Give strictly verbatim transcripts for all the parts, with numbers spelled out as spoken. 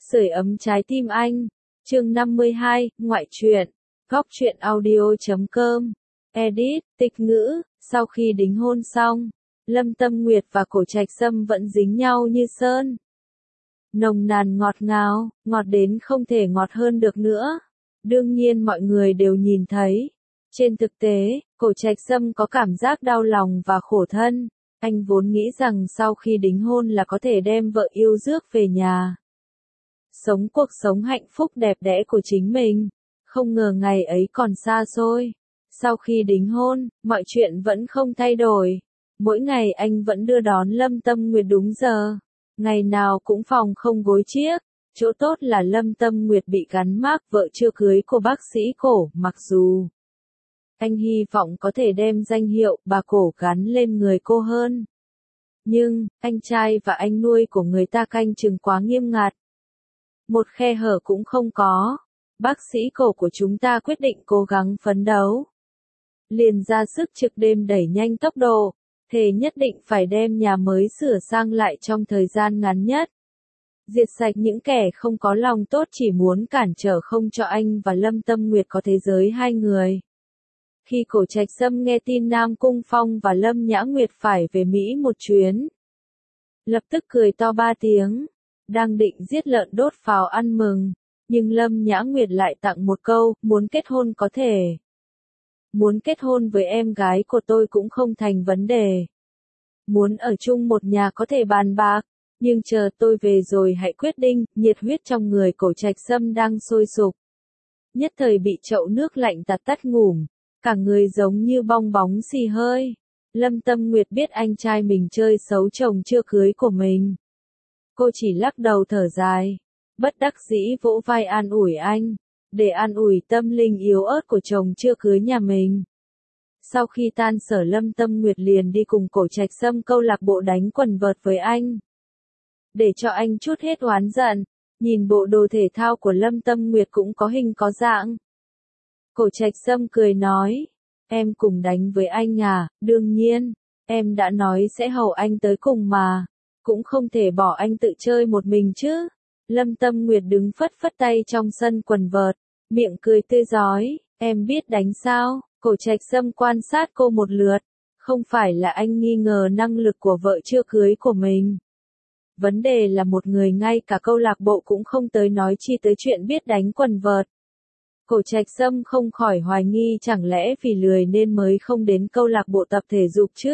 Sưởi ấm trái tim anh. Chương năm mươi hai, ngoại truyện. Góc truyện audio chấm com. Edit, tịch ngữ. Sau khi đính hôn xong, Lâm Tâm Nguyệt và Cổ Trạch Sâm vẫn dính nhau như sơn. Nồng nàn ngọt ngào, ngọt đến không thể ngọt hơn được nữa. Đương nhiên mọi người đều nhìn thấy. Trên thực tế, Cổ Trạch Sâm có cảm giác đau lòng và khổ thân. Anh vốn nghĩ rằng sau khi đính hôn là có thể đem vợ yêu rước về nhà, sống cuộc sống hạnh phúc đẹp đẽ của chính mình. Không ngờ ngày ấy còn xa xôi. Sau khi đính hôn, mọi chuyện vẫn không thay đổi. Mỗi ngày anh vẫn đưa đón Lâm Tâm Nguyệt đúng giờ. Ngày nào cũng phòng không gối chiếc. Chỗ tốt là Lâm Tâm Nguyệt bị gắn mác vợ chưa cưới của bác sĩ Cổ, mặc dù anh hy vọng có thể đem danh hiệu bà Cổ gắn lên người cô hơn. Nhưng, anh trai và anh nuôi của người ta canh chừng quá nghiêm ngặt. Một khe hở cũng không có. Bác sĩ Cổ của chúng ta quyết định cố gắng phấn đấu. Liền ra sức trực đêm đẩy nhanh tốc độ, thề nhất định phải đem nhà mới sửa sang lại trong thời gian ngắn nhất. Diệt sạch những kẻ không có lòng tốt chỉ muốn cản trở không cho anh và Lâm Tâm Nguyệt có thế giới hai người. Khi Cổ Trạch Sâm nghe tin Nam Cung Phong và Lâm Nhã Nguyệt phải về Mỹ một chuyến, lập tức cười to ba tiếng, đang định giết lợn đốt pháo ăn mừng, nhưng Lâm Nhã Nguyệt lại tặng một câu, muốn kết hôn có thể. Muốn kết hôn với em gái của tôi cũng không thành vấn đề. Muốn ở chung một nhà có thể bàn bạc, nhưng chờ tôi về rồi hãy quyết định. Nhiệt huyết trong người Cổ Trạch Sâm đang sôi sục. Nhất thời bị chậu nước lạnh tạt tắt ngủm, cả người giống như bong bóng xì hơi. Lâm Tâm Nguyệt biết anh trai mình chơi xấu chồng chưa cưới của mình. Cô chỉ lắc đầu thở dài, bất đắc dĩ vỗ vai an ủi anh, để an ủi tâm linh yếu ớt của chồng chưa cưới nhà mình. Sau khi tan sở Lâm Tâm Nguyệt liền đi cùng Cổ Trạch Sâm câu lạc bộ đánh quần vợt với anh. Để cho anh chút hết oán giận, nhìn bộ đồ thể thao của Lâm Tâm Nguyệt cũng có hình có dạng. Cổ Trạch Sâm cười nói, em cùng đánh với anh à, đương nhiên, em đã nói sẽ hầu anh tới cùng mà, cũng không thể bỏ anh tự chơi một mình chứ. Lâm Tâm Nguyệt đứng phất phất tay trong sân quần vợt, miệng cười tươi rói, em biết đánh sao? Cổ Trạch Sâm quan sát cô một lượt, không phải là anh nghi ngờ năng lực của vợ chưa cưới của mình. Vấn đề là một người ngay cả câu lạc bộ cũng không tới nói chi tới chuyện biết đánh quần vợt. Cổ Trạch Sâm không khỏi hoài nghi chẳng lẽ vì lười nên mới không đến câu lạc bộ tập thể dục chứ?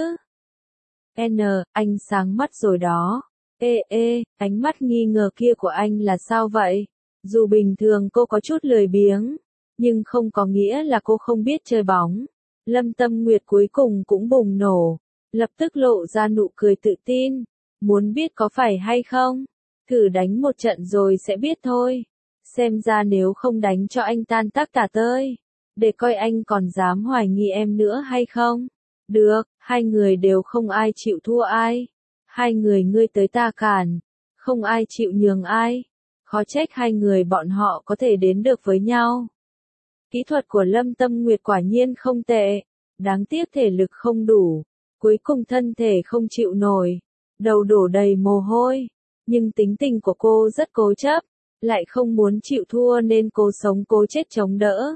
N, anh sáng mắt rồi đó. Ê ê, ánh mắt nghi ngờ kia của anh là sao vậy? Dù bình thường cô có chút lười biếng, nhưng không có nghĩa là cô không biết chơi bóng. Lâm Tâm Nguyệt cuối cùng cũng bùng nổ, lập tức lộ ra nụ cười tự tin. Muốn biết có phải hay không? Thử đánh một trận rồi sẽ biết thôi. Xem ra nếu không đánh cho anh tan tác tả tơi, để coi anh còn dám hoài nghi em nữa hay không. Được, hai người đều không ai chịu thua ai. Hai người ngươi tới ta cản, không ai chịu nhường ai. Khó trách hai người bọn họ có thể đến được với nhau. Kỹ thuật của Lâm Tâm Nguyệt quả nhiên không tệ, đáng tiếc thể lực không đủ, cuối cùng thân thể không chịu nổi, đầu đổ đầy mồ hôi, nhưng tính tình của cô rất cố chấp, lại không muốn chịu thua nên cô sống cố chết chống đỡ.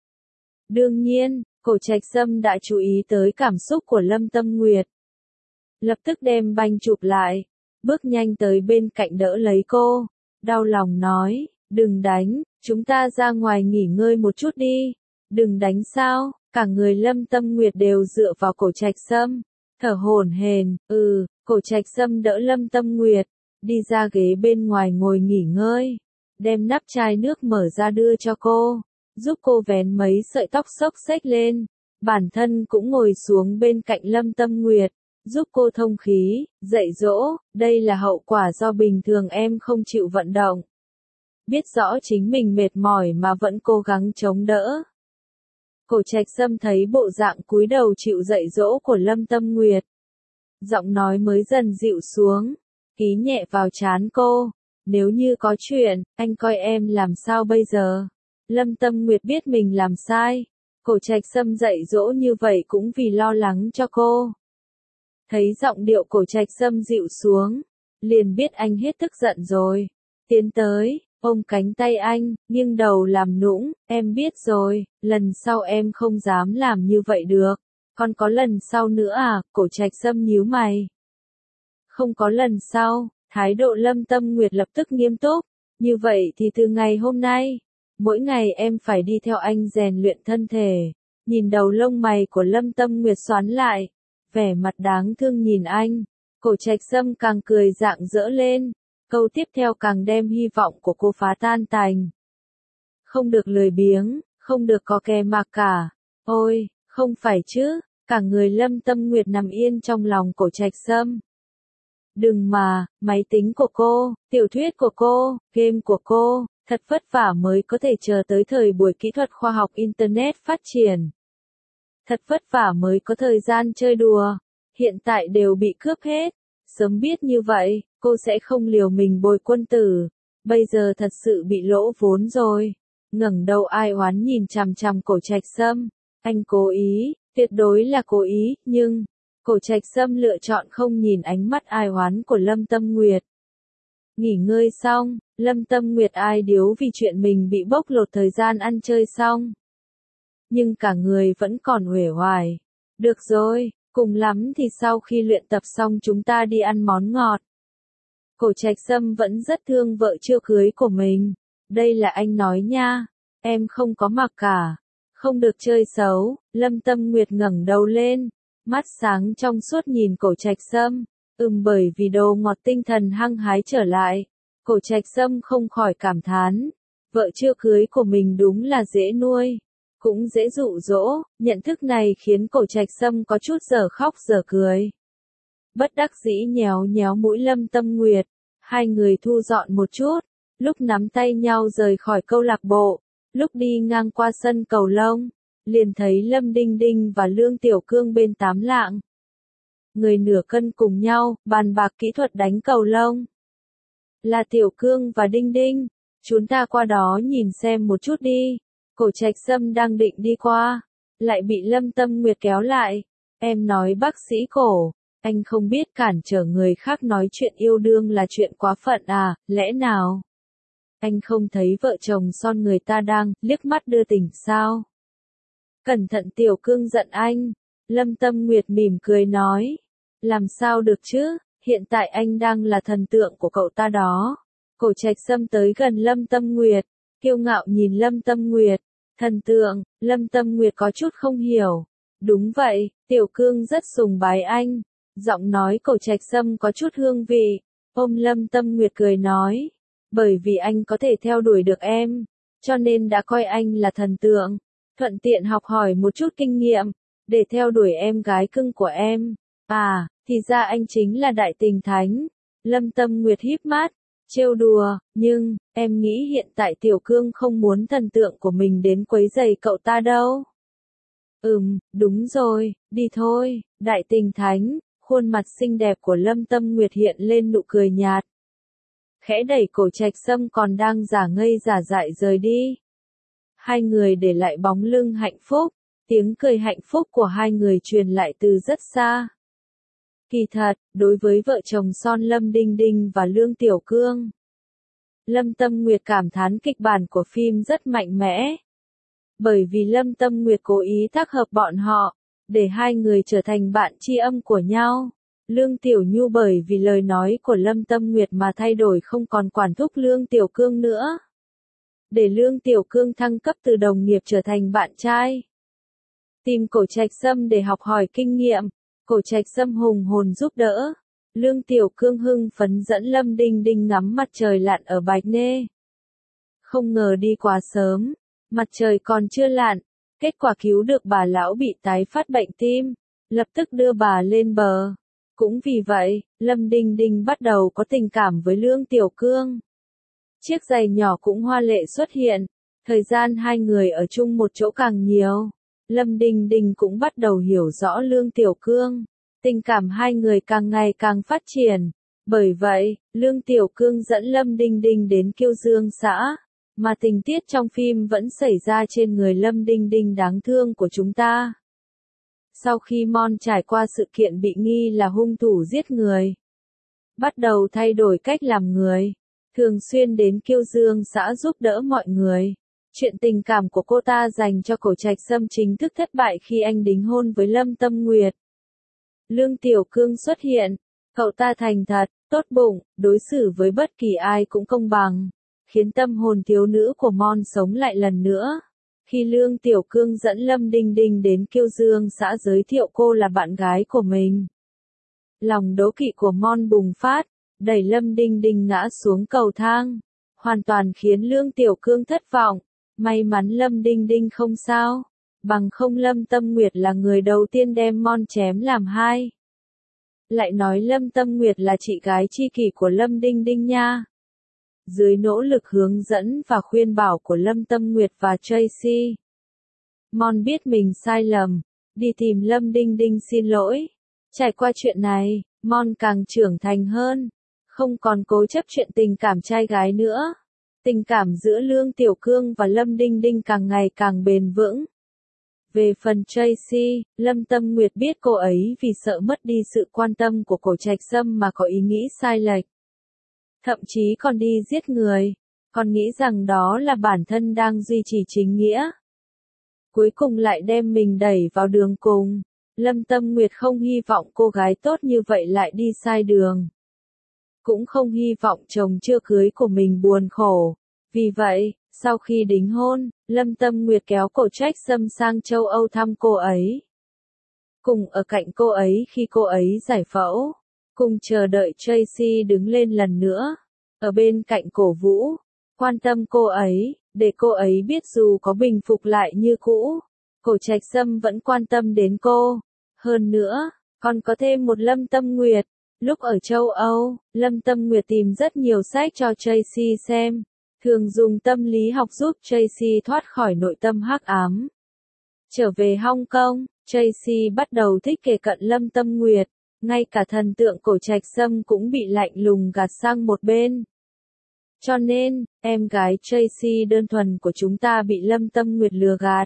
Đương nhiên, Cổ Trạch Sâm đã chú ý tới cảm xúc của Lâm Tâm Nguyệt. Lập tức đem banh chụp lại, bước nhanh tới bên cạnh đỡ lấy cô, đau lòng nói, đừng đánh, chúng ta ra ngoài nghỉ ngơi một chút đi. Đừng đánh sao? Cả người Lâm Tâm Nguyệt đều dựa vào Cổ Trạch Sâm, thở hổn hển. Ừ, Cổ Trạch Sâm đỡ Lâm Tâm Nguyệt, đi ra ghế bên ngoài ngồi nghỉ ngơi, đem nắp chai nước mở ra đưa cho cô, giúp cô vén mấy sợi tóc xốc xếch lên, bản thân cũng ngồi xuống bên cạnh Lâm Tâm Nguyệt, giúp cô thông khí, dạy dỗ, đây là hậu quả do bình thường em không chịu vận động. Biết rõ chính mình mệt mỏi mà vẫn cố gắng chống đỡ. Cổ Trạch Sâm thấy bộ dạng cúi đầu chịu dạy dỗ của Lâm Tâm Nguyệt, giọng nói mới dần dịu xuống, ký nhẹ vào trán cô, nếu như có chuyện, anh coi em làm sao bây giờ? Lâm Tâm Nguyệt biết mình làm sai, Cổ Trạch Sâm dạy dỗ như vậy cũng vì lo lắng cho cô. Thấy giọng điệu Cổ Trạch Sâm dịu xuống, liền biết anh hết tức giận rồi, tiến tới, ôm cánh tay anh, nghiêng đầu làm nũng, em biết rồi, lần sau em không dám làm như vậy được. Còn có lần sau nữa à, Cổ Trạch Sâm nhíu mày. Không có lần sau, thái độ Lâm Tâm Nguyệt lập tức nghiêm túc, như vậy thì từ ngày hôm nay, mỗi ngày em phải đi theo anh rèn luyện thân thể. Nhìn đầu lông mày của Lâm Tâm Nguyệt xoắn lại, vẻ mặt đáng thương nhìn anh, Cổ Trạch Sâm càng cười rạng rỡ lên, câu tiếp theo càng đem hy vọng của cô phá tan tành. Không được lười biếng, không được có kè mặc cả. Ôi, không phải chứ, cả người Lâm Tâm Nguyệt nằm yên trong lòng Cổ Trạch Sâm. Đừng mà, máy tính của cô, tiểu thuyết của cô, game của cô, thật vất vả mới có thể chờ tới thời buổi kỹ thuật khoa học Internet phát triển. Thật vất vả mới có thời gian chơi đùa, hiện tại đều bị cướp hết. Sớm biết như vậy, cô sẽ không liều mình bồi quân tử. Bây giờ thật sự bị lỗ vốn rồi. Ngẩng đầu ai oán nhìn chằm chằm Cổ Trạch Sâm. Anh cố ý, tuyệt đối là cố ý, nhưng Cổ Trạch Sâm lựa chọn không nhìn ánh mắt ai oán của Lâm Tâm Nguyệt. Nghỉ ngơi xong, Lâm Tâm Nguyệt ai điếu vì chuyện mình bị bóc lột thời gian ăn chơi xong. Nhưng cả người vẫn còn uể oải. Được rồi, cùng lắm thì sau khi luyện tập xong chúng ta đi ăn món ngọt. Cổ Trạch Sâm vẫn rất thương vợ chưa cưới của mình. Đây là anh nói nha, em không có mặc cả. Không được chơi xấu, Lâm Tâm Nguyệt ngẩng đầu lên, mắt sáng trong suốt nhìn Cổ Trạch Sâm. Ừm, bởi vì đồ ngọt tinh thần hăng hái trở lại, Cổ Trạch Sâm không khỏi cảm thán, vợ chưa cưới của mình đúng là dễ nuôi, cũng dễ dụ dỗ. Nhận thức này khiến Cổ Trạch Sâm có chút dở khóc dở cười. Bất đắc dĩ nhéo nhéo mũi Lâm Tâm Nguyệt, hai người thu dọn một chút, lúc nắm tay nhau rời khỏi câu lạc bộ, lúc đi ngang qua sân cầu lông, liền thấy Lâm Đinh Đinh và Lương Tiểu Cương bên tám lạng. Người nửa cân cùng nhau, bàn bạc kỹ thuật đánh cầu lông. Là Tiểu Cương và Đinh Đinh, chúng ta qua đó nhìn xem một chút đi. Cổ Trạch Sâm đang định đi qua, lại bị Lâm Tâm Nguyệt kéo lại. Em nói bác sĩ Cổ, anh không biết cản trở người khác nói chuyện yêu đương là chuyện quá phận à, lẽ nào? Anh không thấy vợ chồng son người ta đang liếc mắt đưa tình sao? Cẩn thận Tiểu Cương giận anh. Lâm Tâm Nguyệt mỉm cười nói. Làm sao được chứ, hiện tại anh đang là thần tượng của cậu ta đó. Cổ Trạch Sâm tới gần Lâm Tâm Nguyệt, kiêu ngạo nhìn Lâm Tâm Nguyệt. Thần tượng, Lâm Tâm Nguyệt có chút không hiểu. Đúng vậy, Tiểu Cương rất sùng bái anh. Giọng nói Cổ Trạch Sâm có chút hương vị. Ôm Lâm Tâm Nguyệt cười nói. Bởi vì anh có thể theo đuổi được em, cho nên đã coi anh là thần tượng. Thuận tiện học hỏi một chút kinh nghiệm, để theo đuổi em gái cưng của em. À, thì ra anh chính là đại tình thánh. Lâm Tâm Nguyệt híp mắt, trêu đùa, nhưng, em nghĩ hiện tại Tiểu Cương không muốn thần tượng của mình đến quấy rầy cậu ta đâu. Ừm, đúng rồi, đi thôi, đại tình thánh. Khuôn mặt xinh đẹp của Lâm Tâm Nguyệt hiện lên nụ cười nhạt. Khẽ đẩy Cổ Trạch Sâm còn đang giả ngây giả dại rời đi. Hai người để lại bóng lưng hạnh phúc, tiếng cười hạnh phúc của hai người truyền lại từ rất xa. Kỳ thật, đối với vợ chồng son Lâm Đinh Đinh và Lương Tiểu Cương, Lâm Tâm Nguyệt cảm thán kịch bản của phim rất mạnh mẽ. Bởi vì Lâm Tâm Nguyệt cố ý tác hợp bọn họ, để hai người trở thành bạn tri âm của nhau. Lương Tiểu Nhu bởi vì lời nói của Lâm Tâm Nguyệt mà thay đổi không còn quản thúc Lương Tiểu Cương nữa. Để Lương Tiểu Cương thăng cấp từ đồng nghiệp trở thành bạn trai. Tìm Cổ Trạch Sâm để học hỏi kinh nghiệm, Cổ Trạch Sâm hùng hồn giúp đỡ. Lương Tiểu Cương hưng phấn dẫn Lâm Đinh Đinh ngắm mặt trời lặn ở Bạch Nê. Không ngờ đi quá sớm, mặt trời còn chưa lặn, kết quả cứu được bà lão bị tái phát bệnh tim, lập tức đưa bà lên bờ. Cũng vì vậy, Lâm Đinh Đinh bắt đầu có tình cảm với Lương Tiểu Cương. Chiếc giày nhỏ cũng hoa lệ xuất hiện, thời gian hai người ở chung một chỗ càng nhiều. Lâm Đinh Đinh cũng bắt đầu hiểu rõ Lương Tiểu Cương, tình cảm hai người càng ngày càng phát triển. Bởi vậy, Lương Tiểu Cương dẫn Lâm Đinh Đinh đến Kiêu Dương xã, mà tình tiết trong phim vẫn xảy ra trên người Lâm Đinh Đinh đáng thương của chúng ta. Sau khi Mon trải qua sự kiện bị nghi là hung thủ giết người, bắt đầu thay đổi cách làm người, thường xuyên đến Kiêu Dương xã giúp đỡ mọi người. Chuyện tình cảm của cô ta dành cho Cổ Trạch Sâm chính thức thất bại khi anh đính hôn với Lâm Tâm Nguyệt. Lương Tiểu Cương xuất hiện, cậu ta thành thật, tốt bụng, đối xử với bất kỳ ai cũng công bằng, khiến tâm hồn thiếu nữ của Mon sống lại lần nữa. Khi Lương Tiểu Cương dẫn Lâm Đinh Đinh đến Kiêu Dương xã giới thiệu cô là bạn gái của mình, lòng đố kỵ của Mon bùng phát, đẩy Lâm Đinh Đinh ngã xuống cầu thang, hoàn toàn khiến Lương Tiểu Cương thất vọng. May mắn Lâm Đinh Đinh không sao, bằng không Lâm Tâm Nguyệt là người đầu tiên đem Mon chém làm hai. Lại nói Lâm Tâm Nguyệt là chị gái tri kỷ của Lâm Đinh Đinh nha. Dưới nỗ lực hướng dẫn và khuyên bảo của Lâm Tâm Nguyệt và Tracy, Mon biết mình sai lầm, đi tìm Lâm Đinh Đinh xin lỗi. Trải qua chuyện này, Mon càng trưởng thành hơn, không còn cố chấp chuyện tình cảm trai gái nữa. Tình cảm giữa Lương Tiểu Cương và Lâm Đinh Đinh càng ngày càng bền vững. Về phần Tracy, Lâm Tâm Nguyệt biết cô ấy vì sợ mất đi sự quan tâm của Cổ Trạch Sâm mà có ý nghĩ sai lệch. Thậm chí còn đi giết người, còn nghĩ rằng đó là bản thân đang duy trì chính nghĩa. Cuối cùng lại đem mình đẩy vào đường cùng. Lâm Tâm Nguyệt không hy vọng cô gái tốt như vậy lại đi sai đường. Cũng không hy vọng chồng chưa cưới của mình buồn khổ. Vì vậy, sau khi đính hôn, Lâm Tâm Nguyệt kéo Cổ Trạch Sâm sang châu Âu thăm cô ấy. Cùng ở cạnh cô ấy khi cô ấy giải phẫu. Cùng chờ đợi Tracy đứng lên lần nữa. Ở bên cạnh cổ vũ. Quan tâm cô ấy, để cô ấy biết dù có bình phục lại như cũ, Cổ Trạch Sâm vẫn quan tâm đến cô. Hơn nữa, còn có thêm một Lâm Tâm Nguyệt. Lúc ở châu Âu, Lâm Tâm Nguyệt tìm rất nhiều sách cho Tracy xem, thường dùng tâm lý học giúp Tracy thoát khỏi nội tâm hắc ám. Trở về Hong Kong, Tracy bắt đầu thích kề cận Lâm Tâm Nguyệt, ngay cả thần tượng Cổ Trạch Sâm cũng bị lạnh lùng gạt sang một bên. Cho nên, em gái Tracy đơn thuần của chúng ta bị Lâm Tâm Nguyệt lừa gạt.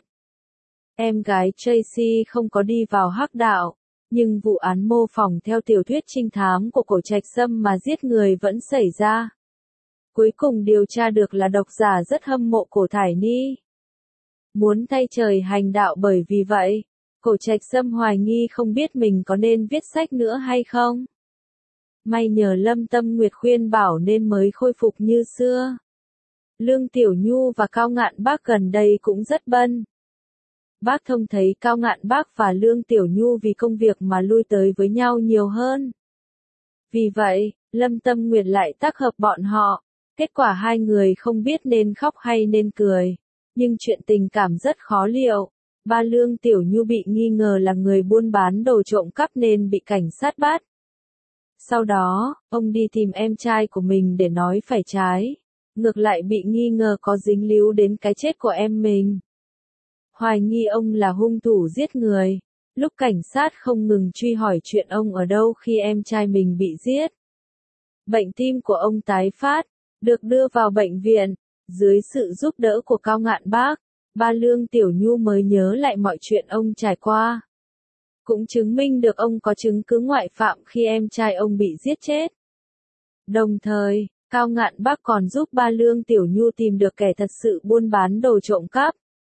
Em gái Tracy không có đi vào hắc đạo. Nhưng vụ án mô phỏng theo tiểu thuyết trinh thám của Cổ Trạch Sâm mà giết người vẫn xảy ra. Cuối cùng điều tra được là độc giả rất hâm mộ Cổ Thải Ni. Muốn thay trời hành đạo, bởi vì vậy, Cổ Trạch Sâm hoài nghi không biết mình có nên viết sách nữa hay không. May nhờ Lâm Tâm Nguyệt khuyên bảo nên mới khôi phục như xưa. Lương Tiểu Nhu và Cao Ngạn Bác gần đây cũng rất bận. Bác Thông thấy Cao Ngạn Bác và Lương Tiểu Nhu vì công việc mà lui tới với nhau nhiều hơn. Vì vậy, Lâm Tâm Nguyệt lại tác hợp bọn họ. Kết quả hai người không biết nên khóc hay nên cười. Nhưng chuyện tình cảm rất khó liệu. Ba Lương Tiểu Nhu bị nghi ngờ là người buôn bán đồ trộm cắp nên bị cảnh sát bắt. Sau đó, ông đi tìm em trai của mình để nói phải trái. Ngược lại bị nghi ngờ có dính líu đến cái chết của em mình. Hoài nghi ông là hung thủ giết người. Lúc cảnh sát không ngừng truy hỏi chuyện ông ở đâu khi em trai mình bị giết. Bệnh tim của ông tái phát, được đưa vào bệnh viện. Dưới sự giúp đỡ của Cao Ngạn Bác, ba Lương Tiểu Nhu mới nhớ lại mọi chuyện ông trải qua. Cũng chứng minh được ông có chứng cứ ngoại phạm khi em trai ông bị giết chết. Đồng thời, Cao Ngạn Bác còn giúp ba Lương Tiểu Nhu tìm được kẻ thật sự buôn bán đồ trộm cắp.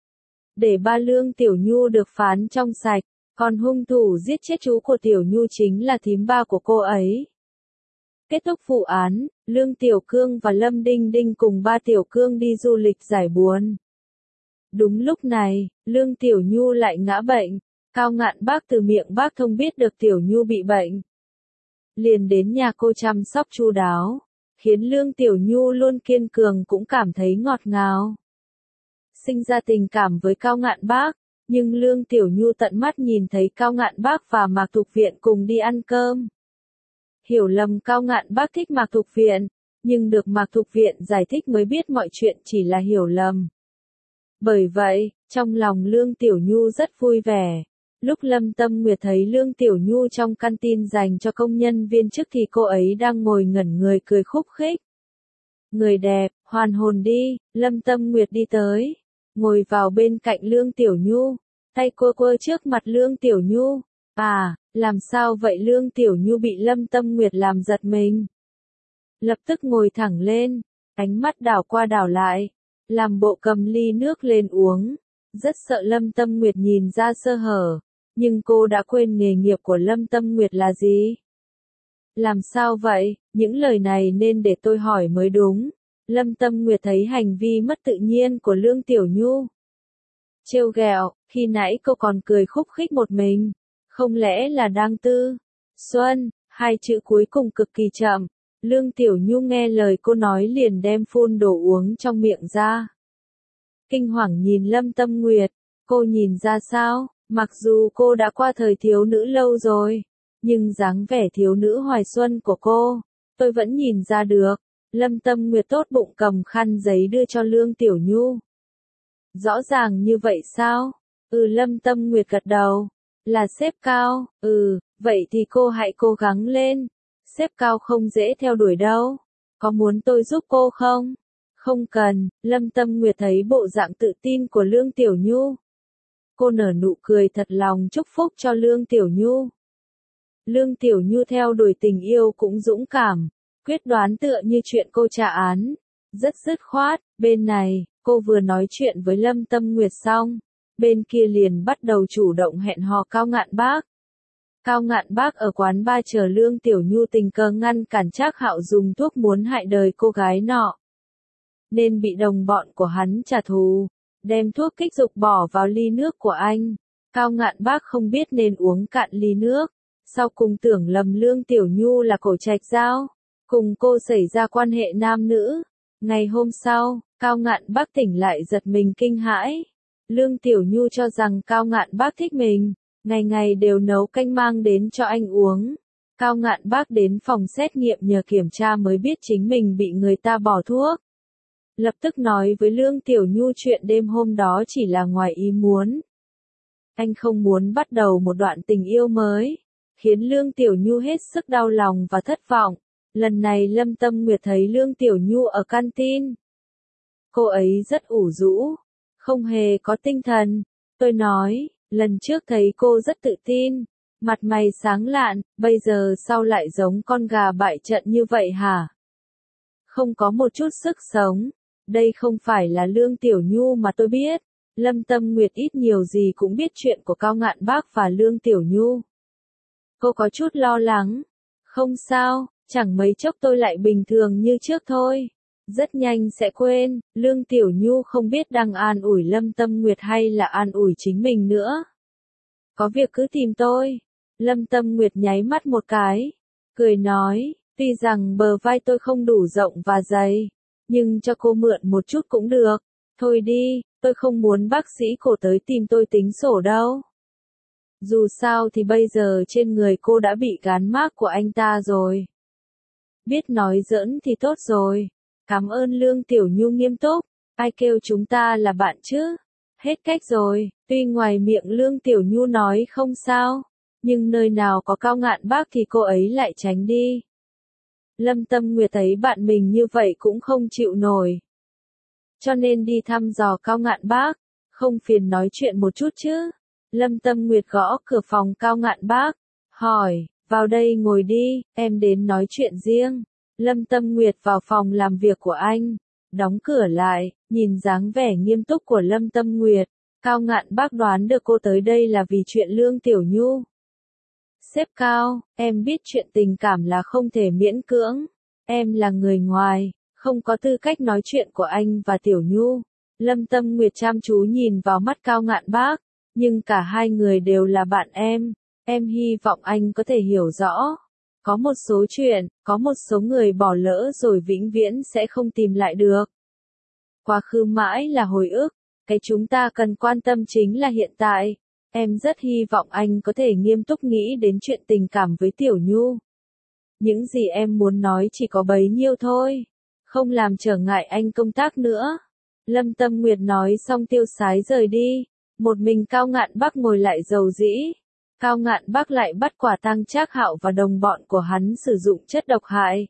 Để ba Lương Tiểu Nhu được phán trong sạch, còn hung thủ giết chết chú của Tiểu Nhu chính là thím ba của cô ấy. Kết thúc vụ án, Lương Tiểu Cương và Lâm Đinh Đinh cùng ba Tiểu Cương đi du lịch giải buồn. Đúng lúc này, Lương Tiểu Nhu lại ngã bệnh. Cao Ngạn Bác từ miệng Bác Thông biết được Tiểu Nhu bị bệnh. Liền đến nhà cô chăm sóc chu đáo, khiến Lương Tiểu Nhu luôn kiên cường cũng cảm thấy ngọt ngào. Sinh ra tình cảm với Cao Ngạn Bác, nhưng Lương Tiểu Nhu tận mắt nhìn thấy Cao Ngạn Bác và Mạc Thục Viện cùng đi ăn cơm. Hiểu lầm Cao Ngạn Bác thích Mạc Thục Viện, nhưng được Mạc Thục Viện giải thích mới biết mọi chuyện chỉ là hiểu lầm. Bởi vậy, trong lòng Lương Tiểu Nhu rất vui vẻ. Lúc Lâm Tâm Nguyệt thấy Lương Tiểu Nhu trong căn tin dành cho công nhân viên chức thì cô ấy đang ngồi ngẩn người cười khúc khích. Người đẹp, hoàn hồn đi, Lâm Tâm Nguyệt đi tới, ngồi vào bên cạnh Lương Tiểu Nhu, tay quơ quơ trước mặt Lương Tiểu Nhu. À, làm sao vậy? Lương Tiểu Nhu bị Lâm Tâm Nguyệt làm giật mình. lập tức ngồi thẳng lên, ánh mắt đảo qua đảo lại, làm bộ cầm ly nước lên uống, rất sợ Lâm Tâm Nguyệt nhìn ra sơ hở, nhưng cô đã quên nghề nghiệp của Lâm Tâm Nguyệt là gì. Làm sao vậy, những lời này nên để tôi hỏi mới đúng. Lâm Tâm Nguyệt thấy hành vi mất tự nhiên của Lương Tiểu Nhu. Trêu ghẹo, khi nãy cô còn cười khúc khích một mình, không lẽ là đang tư. Xuân, hai chữ cuối cùng cực kỳ chậm, Lương Tiểu Nhu nghe lời cô nói liền đem phun đồ uống trong miệng ra. Kinh hoàng nhìn Lâm Tâm Nguyệt, cô nhìn ra sao, mặc dù cô đã qua thời thiếu nữ lâu rồi, nhưng dáng vẻ thiếu nữ hoài xuân của cô, tôi vẫn nhìn ra được. Lâm Tâm Nguyệt tốt bụng cầm khăn giấy đưa cho Lương Tiểu Nhu. Rõ ràng như vậy sao? Ừ, Lâm Tâm Nguyệt gật đầu. Là sếp cao, ừ, vậy thì cô hãy cố gắng lên. Sếp cao không dễ theo đuổi đâu. Có muốn tôi giúp cô không? Không cần, Lâm Tâm Nguyệt thấy bộ dạng tự tin của Lương Tiểu Nhu. Cô nở nụ cười thật lòng chúc phúc cho Lương Tiểu Nhu. Lương Tiểu Nhu theo đuổi tình yêu cũng dũng cảm, quyết đoán tựa như chuyện cô trả án. Rất dứt khoát, bên này, cô vừa nói chuyện với Lâm Tâm Nguyệt xong, bên kia liền bắt đầu chủ động hẹn hò Cao Ngạn Bác. Cao Ngạn Bác ở quán bar chờ Lương Tiểu Nhu tình cờ ngăn cản Trác Hạo dùng thuốc muốn hại đời cô gái nọ. Nên bị đồng bọn của hắn trả thù, đem thuốc kích dục bỏ vào ly nước của anh. Cao Ngạn Bác không biết nên uống cạn ly nước, sau cùng tưởng lầm Lương Tiểu Nhu là Cổ Trạch Giao, cùng cô xảy ra quan hệ nam nữ. Ngày hôm sau, Cao Ngạn Bác tỉnh lại giật mình kinh hãi. Lương Tiểu Nhu cho rằng Cao Ngạn Bác thích mình, ngày ngày đều nấu canh mang đến cho anh uống. Cao Ngạn Bác đến phòng xét nghiệm nhờ kiểm tra mới biết chính mình bị người ta bỏ thuốc. Lập tức nói với Lương Tiểu Nhu chuyện đêm hôm đó chỉ là ngoài ý muốn. Anh không muốn bắt đầu một đoạn tình yêu mới, khiến Lương Tiểu Nhu hết sức đau lòng và thất vọng. Lần này Lâm Tâm Nguyệt thấy Lương Tiểu Nhu ở canteen. Cô ấy rất ủ rũ, không hề có tinh thần. Tôi nói, lần trước thấy cô rất tự tin, mặt mày sáng lạn, bây giờ sao lại giống con gà bại trận như vậy hả? Không có một chút sức sống. Đây không phải là Lương Tiểu Nhu mà tôi biết. Lâm Tâm Nguyệt ít nhiều gì cũng biết chuyện của Cao Ngạn Bác và Lương Tiểu Nhu. Cô có chút lo lắng. Không sao, chẳng mấy chốc tôi lại bình thường như trước thôi. Rất nhanh sẽ quên. Lương Tiểu Nhu không biết đang an ủi Lâm Tâm Nguyệt hay là an ủi chính mình nữa. Có việc cứ tìm tôi. Lâm Tâm Nguyệt nháy mắt một cái, cười nói, tuy rằng bờ vai tôi không đủ rộng và dày, nhưng cho cô mượn một chút cũng được. Thôi đi, tôi không muốn bác sĩ Cổ tới tìm tôi tính sổ đâu. Dù sao thì bây giờ trên người cô đã bị gán mác của anh ta rồi. Biết nói giỡn thì tốt rồi. Cảm ơn Lương Tiểu Nhu nghiêm túc. Ai kêu chúng ta là bạn chứ? Hết cách rồi. Tuy ngoài miệng Lương Tiểu Nhu nói không sao, nhưng nơi nào có Cao Ngạn Bác thì cô ấy lại tránh đi. Lâm Tâm Nguyệt thấy bạn mình như vậy cũng không chịu nổi, cho nên đi thăm dò Cao Ngạn Bác. Không phiền nói chuyện một chút chứ? Lâm Tâm Nguyệt gõ cửa phòng Cao Ngạn Bác, hỏi, vào đây ngồi đi, em đến nói chuyện riêng. Lâm Tâm Nguyệt vào phòng làm việc của anh, đóng cửa lại, nhìn dáng vẻ nghiêm túc của Lâm Tâm Nguyệt, Cao Ngạn Bác đoán được cô tới đây là vì chuyện Lương Tiểu Nhu. Sếp Cao, em biết chuyện tình cảm là không thể miễn cưỡng. Em là người ngoài, không có tư cách nói chuyện của anh và Tiểu Nhu. Lâm Tâm Nguyệt chăm chú nhìn vào mắt Cao Ngạn Bác, nhưng cả hai người đều là bạn em. Em hy vọng anh có thể hiểu rõ. Có một số chuyện, có một số người bỏ lỡ rồi vĩnh viễn sẽ không tìm lại được. Quá khứ mãi là hồi ức, cái chúng ta cần quan tâm chính là hiện tại. Em rất hy vọng anh có thể nghiêm túc nghĩ đến chuyện tình cảm với Tiểu Nhu. Những gì em muốn nói chỉ có bấy nhiêu thôi, không làm trở ngại anh công tác nữa. Lâm Tâm Nguyệt nói xong tiêu sái rời đi, một mình Cao Ngạn Bác ngồi lại dầu dĩ. Cao Ngạn Bác lại bắt quả tang Trác Hạo và đồng bọn của hắn sử dụng chất độc hại.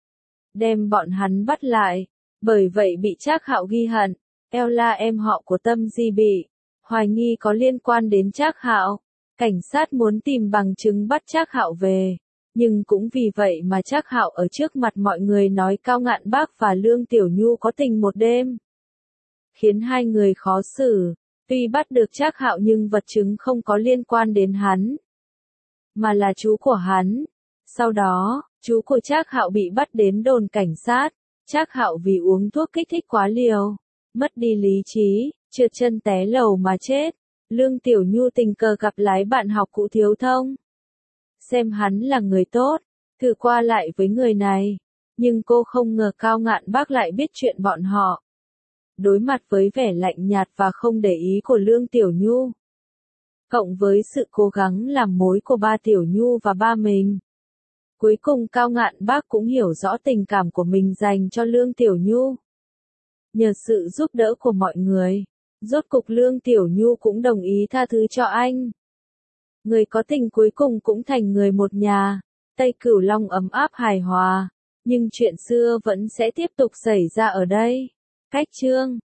Đem bọn hắn bắt lại, bởi vậy bị Trác Hạo ghi hận. Ella em họ của Tâm Di bị hoài nghi có liên quan đến Trác Hạo. Cảnh sát muốn tìm bằng chứng bắt Trác Hạo về. Nhưng cũng vì vậy mà Trác Hạo ở trước mặt mọi người nói Cao Ngạn Bác và Lương Tiểu Nhu có tình một đêm, khiến hai người khó xử. Tuy bắt được Trác Hạo nhưng vật chứng không có liên quan đến hắn, mà là chú của hắn. Sau đó, chú của Trác Hạo bị bắt đến đồn cảnh sát. Trác Hạo vì uống thuốc kích thích quá liều, mất đi lý trí, trượt chân té lầu mà chết. Lương Tiểu Nhu tình cờ gặp lái bạn học cũ Thiếu Thông, xem hắn là người tốt, thử qua lại với người này, nhưng cô không ngờ Cao Ngạn Bác lại biết chuyện bọn họ. Đối mặt với vẻ lạnh nhạt và không để ý của Lương Tiểu Nhu, cộng với sự cố gắng làm mối của ba Tiểu Nhu và ba mình, cuối cùng Cao Ngạn Bác cũng hiểu rõ tình cảm của mình dành cho Lương Tiểu Nhu. Nhờ sự giúp đỡ của mọi người, rốt cục Lương Tiểu Nhu cũng đồng ý tha thứ cho anh. Người có tình cuối cùng cũng thành người một nhà, Tây Cửu Long ấm áp hài hòa, nhưng chuyện xưa vẫn sẽ tiếp tục xảy ra ở đây. Cách chương